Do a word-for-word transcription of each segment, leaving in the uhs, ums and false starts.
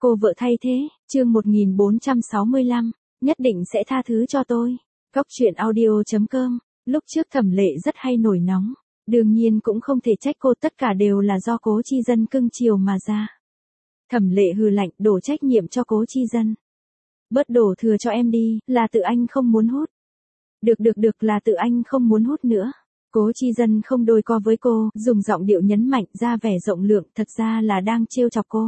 Cô vợ thay thế, chương một nghìn bốn trăm sáu mươi lăm, nhất định sẽ tha thứ cho tôi. Góc truyện audio.com, lúc trước Thẩm Lệ rất hay nổi nóng, đương nhiên cũng không thể trách cô, tất cả đều là do Cố Chi Dân cưng chiều mà ra. Thẩm Lệ hừ lạnh, đổ trách nhiệm cho Cố Chi Dân. Bớt đổ thừa cho em đi, là tự anh không muốn hút. Được được được, là tự anh không muốn hút nữa. Cố Chi Dân không đôi co với cô, dùng giọng điệu nhấn mạnh ra vẻ rộng lượng, thật ra là đang trêu chọc cô.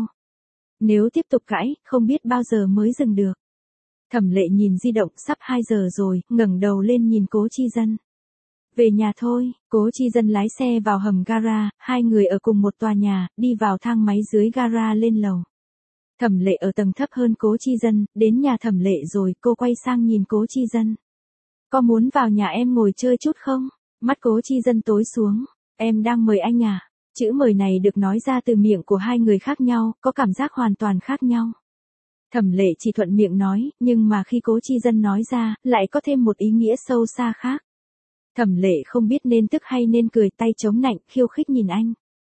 Nếu tiếp tục cãi, không biết bao giờ mới dừng được. Thẩm Lệ nhìn di động, sắp hai giờ rồi, ngẩng đầu lên nhìn Cố Chi Dân. Về nhà thôi. Cố Chi Dân lái xe vào hầm gara, hai người ở cùng một tòa nhà, đi vào thang máy dưới gara lên lầu. Thẩm Lệ ở tầng thấp hơn Cố Chi Dân, đến nhà Thẩm Lệ rồi, cô quay sang nhìn Cố Chi Dân. Có muốn vào nhà em ngồi chơi chút không? Mắt Cố Chi Dân tối xuống. Em đang mời anh à? Chữ mời này được nói ra từ miệng của hai người khác nhau, có cảm giác hoàn toàn khác nhau. Thẩm Lệ chỉ thuận miệng nói, nhưng mà khi Cố Chi Dân nói ra, lại có thêm một ý nghĩa sâu xa khác. Thẩm Lệ không biết nên tức hay nên cười, tay chống nạnh, khiêu khích nhìn anh.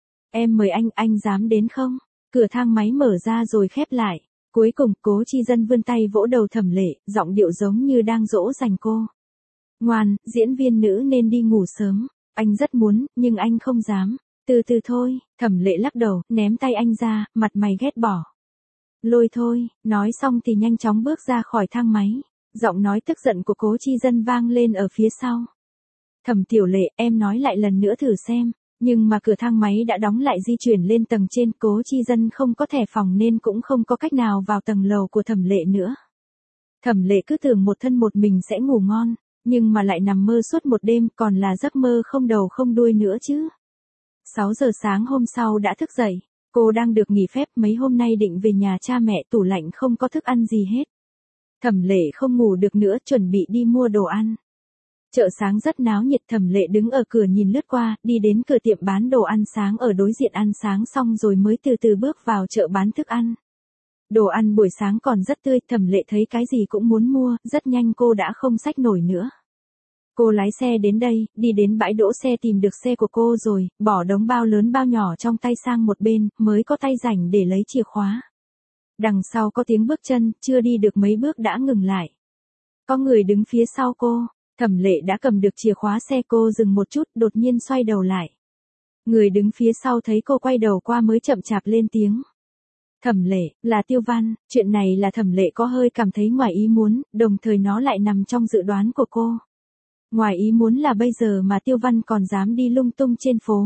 Em mời anh, anh dám đến không? Cửa thang máy mở ra rồi khép lại. Cuối cùng, Cố Chi Dân vươn tay vỗ đầu Thẩm Lệ, giọng điệu giống như đang dỗ dành cô. Ngoan, diễn viên nữ nên đi ngủ sớm. Anh rất muốn, nhưng anh không dám. Từ từ thôi. Thẩm Lệ lắc đầu, ném tay anh ra, mặt mày ghét bỏ. Lôi thôi. Nói xong thì nhanh chóng bước ra khỏi thang máy. Giọng nói tức giận của Cố Chi Dân vang lên ở phía sau. Thẩm Tiểu Lệ, em nói lại lần nữa thử xem. Nhưng mà cửa thang máy đã đóng lại, di chuyển lên tầng trên, Cố Chi Dân không có thẻ phòng nên cũng không có cách nào vào tầng lầu của Thẩm Lệ nữa. Thẩm Lệ cứ tưởng một thân một mình sẽ ngủ ngon, nhưng mà lại nằm mơ suốt một đêm, còn là giấc mơ không đầu không đuôi nữa chứ. sáu giờ sáng hôm sau đã thức dậy, cô đang được nghỉ phép, mấy hôm nay định về nhà cha mẹ, tủ lạnh không có thức ăn gì hết. Thẩm Lệ không ngủ được nữa, chuẩn bị đi mua đồ ăn. Chợ sáng rất náo nhiệt, Thẩm Lệ đứng ở cửa nhìn lướt qua, đi đến cửa tiệm bán đồ ăn sáng ở đối diện, ăn sáng xong rồi mới từ từ bước vào chợ bán thức ăn. Đồ ăn buổi sáng còn rất tươi, Thẩm Lệ thấy cái gì cũng muốn mua, rất nhanh cô đã không xách nổi nữa. Cô lái xe đến đây, đi đến bãi đỗ xe tìm được xe của cô rồi, bỏ đống bao lớn bao nhỏ trong tay sang một bên, mới có tay rảnh để lấy chìa khóa. Đằng sau có tiếng bước chân, chưa đi được mấy bước đã ngừng lại. Có người đứng phía sau cô. Thẩm Lệ đã cầm được chìa khóa xe, cô dừng một chút, đột nhiên xoay đầu lại. Người đứng phía sau thấy cô quay đầu qua mới chậm chạp lên tiếng. Thẩm Lệ, là Tiêu Văn. Chuyện này là Thẩm Lệ có hơi cảm thấy ngoài ý muốn, đồng thời nó lại nằm trong dự đoán của cô. Ngoài ý muốn là bây giờ mà Tiêu Văn còn dám đi lung tung trên phố.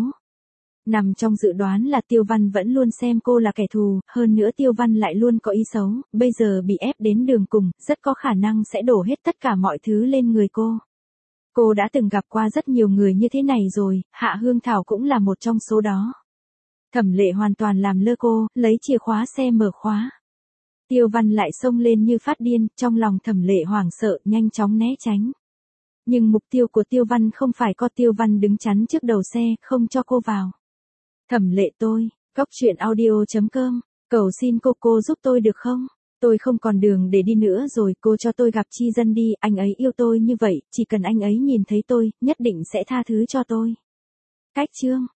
Nằm trong dự đoán là Tiêu Văn vẫn luôn xem cô là kẻ thù, hơn nữa Tiêu Văn lại luôn có ý xấu, bây giờ bị ép đến đường cùng, rất có khả năng sẽ đổ hết tất cả mọi thứ lên người cô. Cô đã từng gặp qua rất nhiều người như thế này rồi, Hạ Hương Thảo cũng là một trong số đó. Thẩm Lệ hoàn toàn làm lơ cô, lấy chìa khóa xe mở khóa. Tiêu Văn lại xông lên như phát điên, trong lòng Thẩm Lệ hoảng sợ, nhanh chóng né tránh. Nhưng mục tiêu của Tiêu Văn không phải có, Tiêu Văn đứng chắn trước đầu xe, không cho cô vào. Thẩm Lệ tôi, góc truyện audio.com, cầu xin cô cô giúp tôi được không? Tôi không còn đường để đi nữa rồi, cô cho tôi gặp Chi Dân đi, anh ấy yêu tôi như vậy, chỉ cần anh ấy nhìn thấy tôi, nhất định sẽ tha thứ cho tôi. Cách chương